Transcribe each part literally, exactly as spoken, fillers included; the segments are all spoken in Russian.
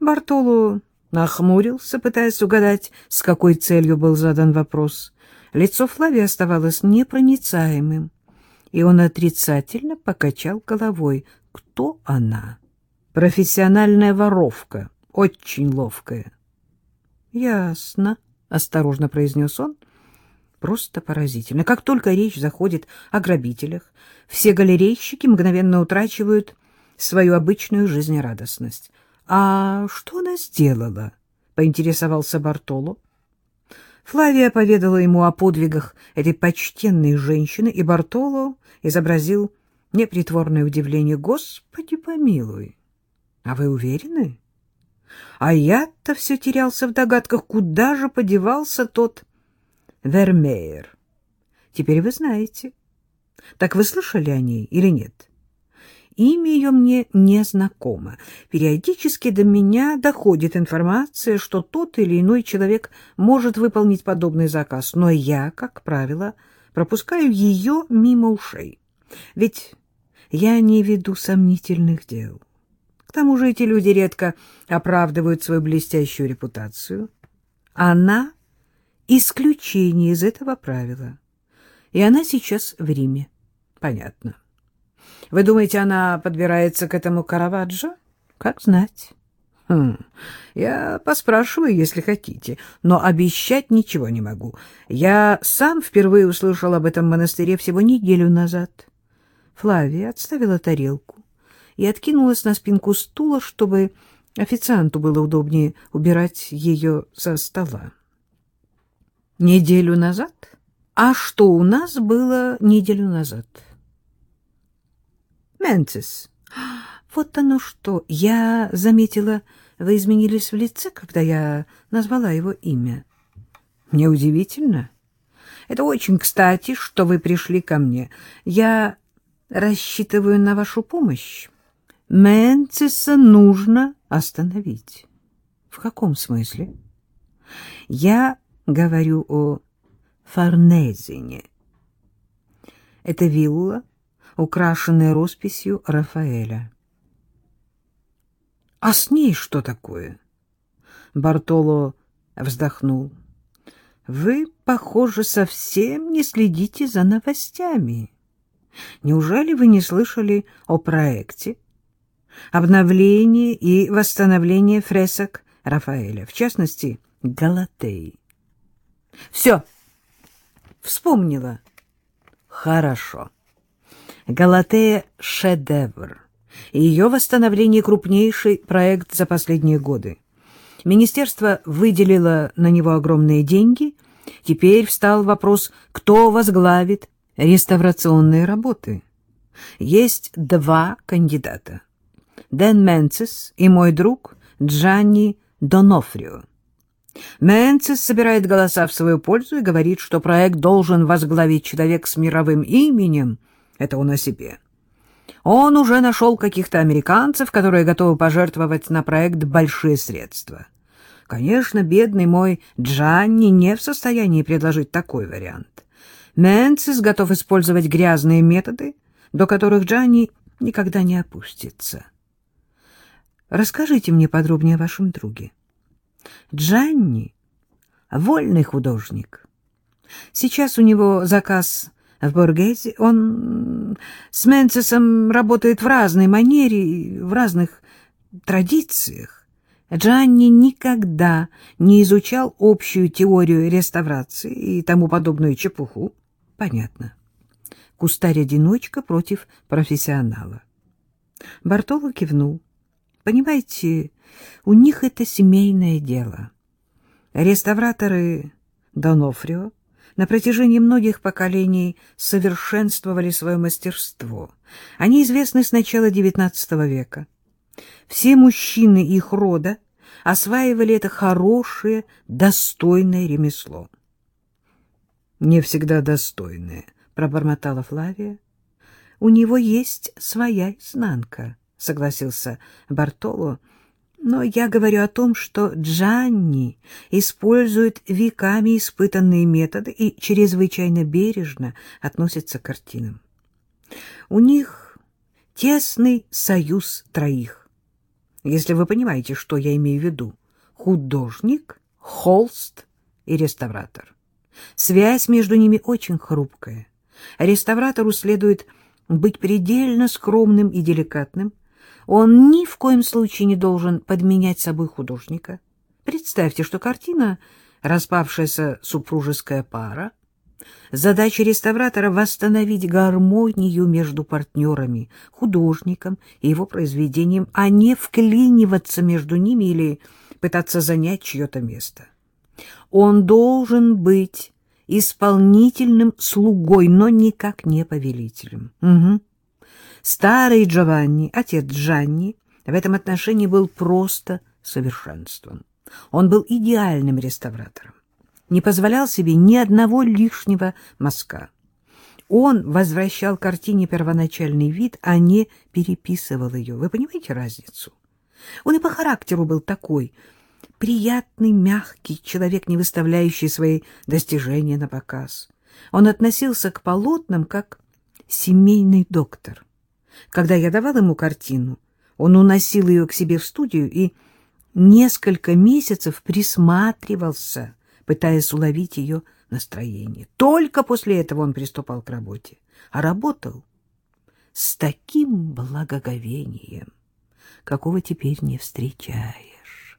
Бартоло нахмурился, пытаясь угадать, с какой целью был задан вопрос. Лицо Флавии оставалось непроницаемым, и он отрицательно покачал головой. Кто она? Профессиональная воровка, очень ловкая. — Ясно, — осторожно произнес он. Просто поразительно. Как только речь заходит о грабителях, все галерейщики мгновенно утрачивают свою обычную жизнерадостность. — А что она сделала? — поинтересовался Бартоло. Флавия поведала ему о подвигах этой почтенной женщины, и Бартоло изобразил непритворное удивление. — Господи помилуй! А вы уверены? А я-то все терялся в догадках, куда же подевался тот Вермеер. Теперь вы знаете. Так вы слышали о ней или нет? Имя ее мне не знакомо. Периодически до меня доходит информация, что тот или иной человек может выполнить подобный заказ, но я, как правило, пропускаю ее мимо ушей. Ведь я не веду сомнительных дел. К тому же эти люди редко оправдывают свою блестящую репутацию. Она — исключение из этого правила. И она сейчас в Риме. Понятно. Вы думаете, она подбирается к этому Караваджо? Как знать. Хм, я поспрашиваю, если хотите, но обещать ничего не могу. Я сам впервые услышал об этом монастыре всего неделю назад. Флавия отставила тарелку и откинулась на спинку стула, чтобы официанту было удобнее убирать ее со стола. Неделю назад? А что у нас было неделю назад? Менцис. Вот оно что. Я заметила, вы изменились в лице, когда я назвала его имя. Неудивительно. Это очень кстати, что вы пришли ко мне. Я рассчитываю на вашу помощь. Менциса нужно остановить. В каком смысле? Я говорю о Форнезине. Это вилла, украшенная росписью Рафаэля. — А с ней что такое? Бартоло вздохнул. — Вы, похоже, совсем не следите за новостями. Неужели вы не слышали о проекте обновления и восстановления фресок Рафаэля, в частности, Галатеи? — Все. Вспомнила. — Хорошо. Галатея — шедевр. И ее восстановление — крупнейший проект за последние годы. Министерство выделило на него огромные деньги. Теперь встал вопрос, кто возглавит реставрационные работы. Есть два кандидата. Дэн Менцис и мой друг Джанни Донофрио. Менцис собирает голоса в свою пользу и говорит, что проект должен возглавить человек с мировым именем. Это он о себе. Он уже нашел каких-то американцев, которые готовы пожертвовать на проект большие средства. Конечно, бедный мой Джанни не в состоянии предложить такой вариант. Менцис готов использовать грязные методы, до которых Джанни никогда не опустится. Расскажите мне подробнее о вашем друге. Джанни — вольный художник. Сейчас у него заказ в Боргезе. Он с Менцисом работает в разной манере, в разных традициях. Джанни никогда не изучал общую теорию реставрации и тому подобную чепуху. Понятно. Кустарь-одиночка против профессионала. Бартоло кивнул. Понимаете, у них это семейное дело. Реставраторы Донофрио на протяжении многих поколений совершенствовали свое мастерство. Они известны с начала девятнадцатого века. Все мужчины их рода осваивали это хорошее, достойное ремесло. «Не всегда достойное», — пробормотала Флавия. «У него есть своя изнанка», — согласился Бартоло. «Но я говорю о том, что Джанни использует веками испытанные методы и чрезвычайно бережно относится к картинам. У них тесный союз троих. если вы понимаете, что я имею в виду. Художник, холст и реставратор. Связь между ними очень хрупкая. Реставратору следует быть предельно скромным и деликатным. Он ни в коем случае не должен подменять собой художника. Представьте, что картина «Распавшаяся супружеская пара». Задача реставратора — восстановить гармонию между партнерами, художником и его произведением, а не вклиниваться между ними или пытаться занять чье-то место. Он должен быть исполнительным слугой, но никак не повелителем. Угу. Старый Джованни, отец Джанни, в этом отношении был просто совершенством. Он был идеальным реставратором, не позволял себе ни одного лишнего мазка. Он возвращал картине первоначальный вид, а не переписывал ее. Вы понимаете разницу? Он и по характеру был такой приятный, мягкий человек, не выставляющий свои достижения на показ. Он относился к полотнам как семейный доктор. Когда я давал ему картину, он уносил ее к себе в студию и несколько месяцев присматривался, пытаясь уловить ее настроение. Только после этого он приступал к работе. А работал с таким благоговением, какого теперь не встречаешь.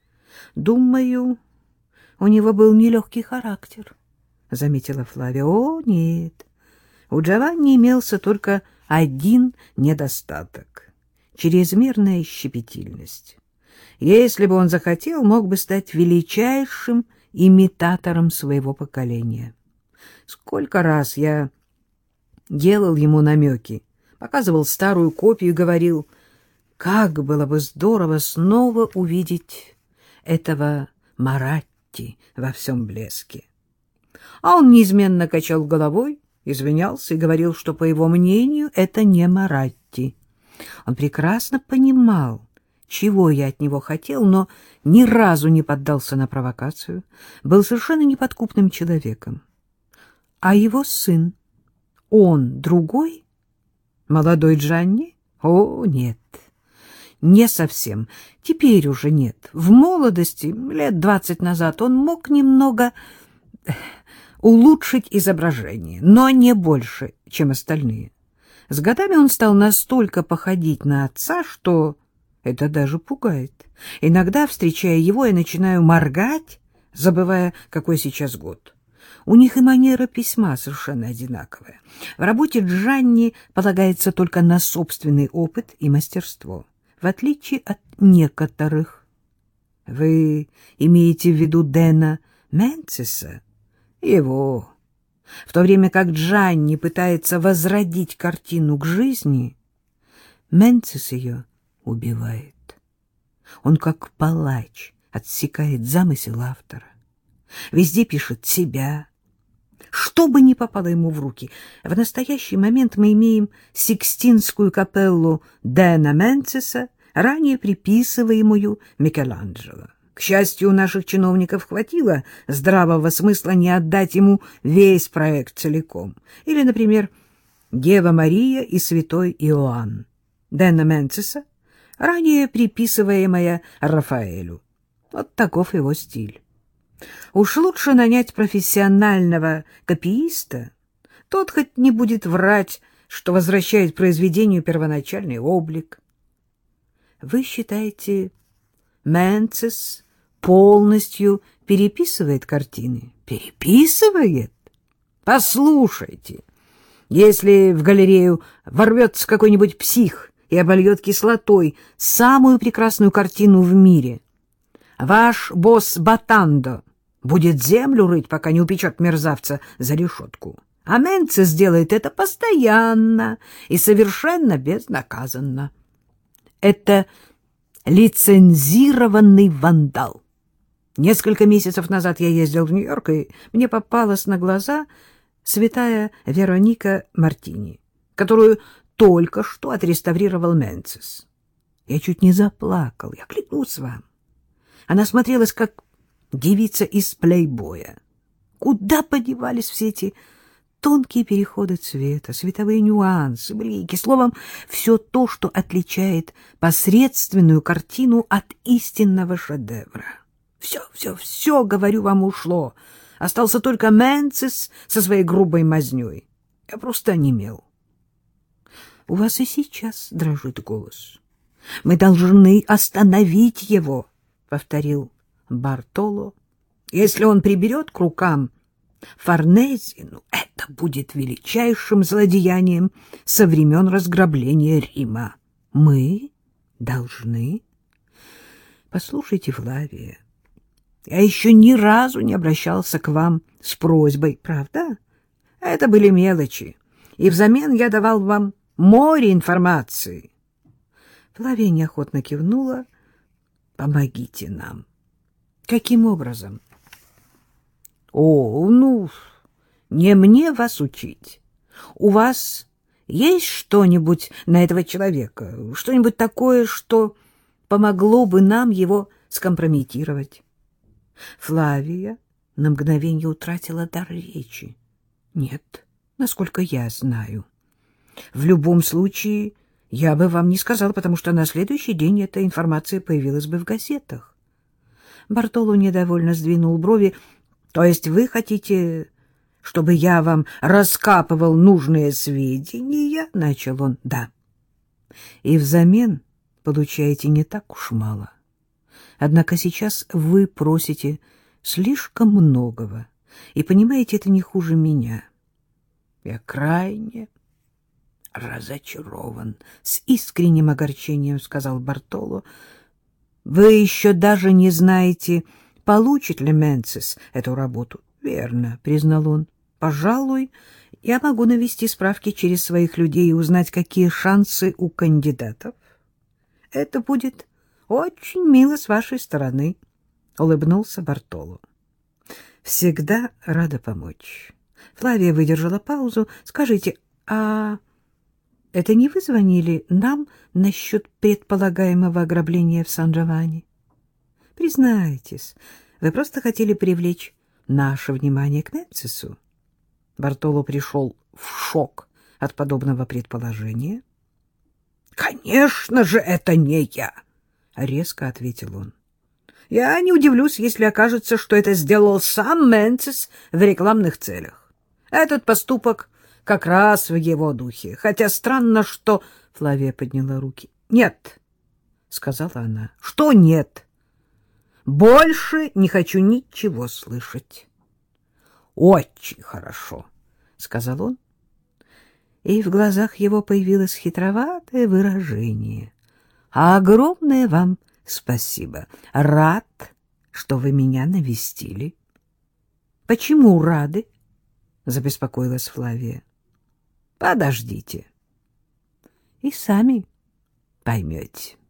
Думаю, у него был нелегкий характер, — заметила Флавия. О, нет, у Джованни имелся только один недостаток — чрезмерная щепетильность. Если бы он захотел, мог бы стать величайшим имитатором своего поколения. Сколько раз я делал ему намеки, показывал старую копию и говорил, как было бы здорово снова увидеть этого Маратти во всем блеске. А он неизменно качал головой, извинялся и говорил, что, по его мнению, это не Маратти. Он прекрасно понимал, чего я от него хотел, но ни разу не поддался на провокацию, был совершенно неподкупным человеком. А его сын, он другой? Молодой Джанни? О, нет, не совсем. Теперь уже нет. В молодости, лет двадцать назад, он мог немного улучшить изображение, но не больше, чем остальные. С годами он стал настолько походить на отца, что это даже пугает. Иногда, встречая его, я начинаю моргать, забывая, какой сейчас год. У них и манера письма совершенно одинаковая. В работе Джанни полагается только на собственный опыт и мастерство, в отличие от некоторых. Вы имеете в виду Дэна Менциса? Его. В то время как Джанни пытается возродить картину к жизни, Менцис ее убивает. Он, как палач, отсекает замысел автора. Везде пишет себя, что бы ни попало ему в руки. В настоящий момент мы имеем Сикстинскую капеллу Дэна Менциса, ранее приписываемую Микеланджело. К счастью, у наших чиновников хватило здравого смысла не отдать ему весь проект целиком. Или, например, Дева Мария и святой Иоанн Дэна Менциса, ранее приписываемая Рафаэлю. Вот таков его стиль. Уж лучше нанять профессионального копииста, тот хоть не будет врать, что возвращает произведению первоначальный облик. Вы считаете, Менцис полностью переписывает картины? Переписывает? Послушайте, если в галерею ворвется какой-нибудь псих и обольет кислотой самую прекрасную картину в мире, ваш босс Батандо будет землю рыть, пока не упечет мерзавца за решетку. А Менцис делает это постоянно и совершенно безнаказанно. Это лицензированный вандал. Несколько месяцев назад я ездил в Нью-Йорк, и мне попалась на глаза святая Вероника Мартини, которую только что отреставрировал Менцис. Я чуть не заплакал, я клянусь вам. Она смотрелась, как девица из плейбоя. Куда подевались все эти тонкие переходы цвета, световые нюансы, блики, словом, все то, что отличает посредственную картину от истинного шедевра. Все, все, все, говорю вам, ушло. Остался только Менцис со своей грубой мазнёй. Я просто онемел. У вас и сейчас дрожит голос. Мы должны остановить его, — повторил Бартоло. Если он приберет к рукам Форнези, ну, это будет величайшим злодеянием со времен разграбления Рима. Мы должны... Послушайте, Флавия, я еще ни разу не обращался к вам с просьбой, правда? Это были мелочи, и взамен я давал вам море информации. Флавия неохотно кивнула. Помогите нам. Каким образом? О, ну, не мне вас учить. У вас есть что-нибудь на этого человека? Что-нибудь такое, что помогло бы нам его скомпрометировать? Флавия на мгновение утратила дар речи. Нет, насколько я знаю. В любом случае, я бы вам не сказала, потому что на следующий день эта информация появилась бы в газетах. Бартоло недовольно сдвинул брови. То есть вы хотите, чтобы я вам раскапывал нужные сведения? Начал он. Да. И взамен получаете не так уж мало. Однако сейчас вы просите слишком многого, и понимаете, это не хуже меня. Я крайне разочарован, с искренним огорчением сказал Бартоло. Вы еще даже не знаете, получит ли Менцис эту работу. Верно, признал он. Пожалуй, я могу навести справки через своих людей и узнать, какие шансы у кандидатов. Это будет очень мило с вашей стороны, улыбнулся Бартоло. Всегда рада помочь. Флавия выдержала паузу. Скажите, а это не вы звонили нам насчет предполагаемого ограбления в Сан-Джованни? Признайтесь, вы просто хотели привлечь наше внимание к Менцису. Бартоло пришел в шок от подобного предположения. — Конечно же, это не я, — резко ответил он. — Я не удивлюсь, если окажется, что это сделал сам Менцис в рекламных целях. Этот поступок как раз в его духе, хотя странно, что... Флавия подняла руки. — Нет, — сказала она. — Что нет? Больше не хочу ничего слышать. — Очень хорошо, — сказал он. И в глазах его появилось хитроватое выражение. — Огромное вам спасибо. Рад, что вы меня навестили. — Почему рады? — забеспокоилась Флавия. — Подождите. И сами поймете.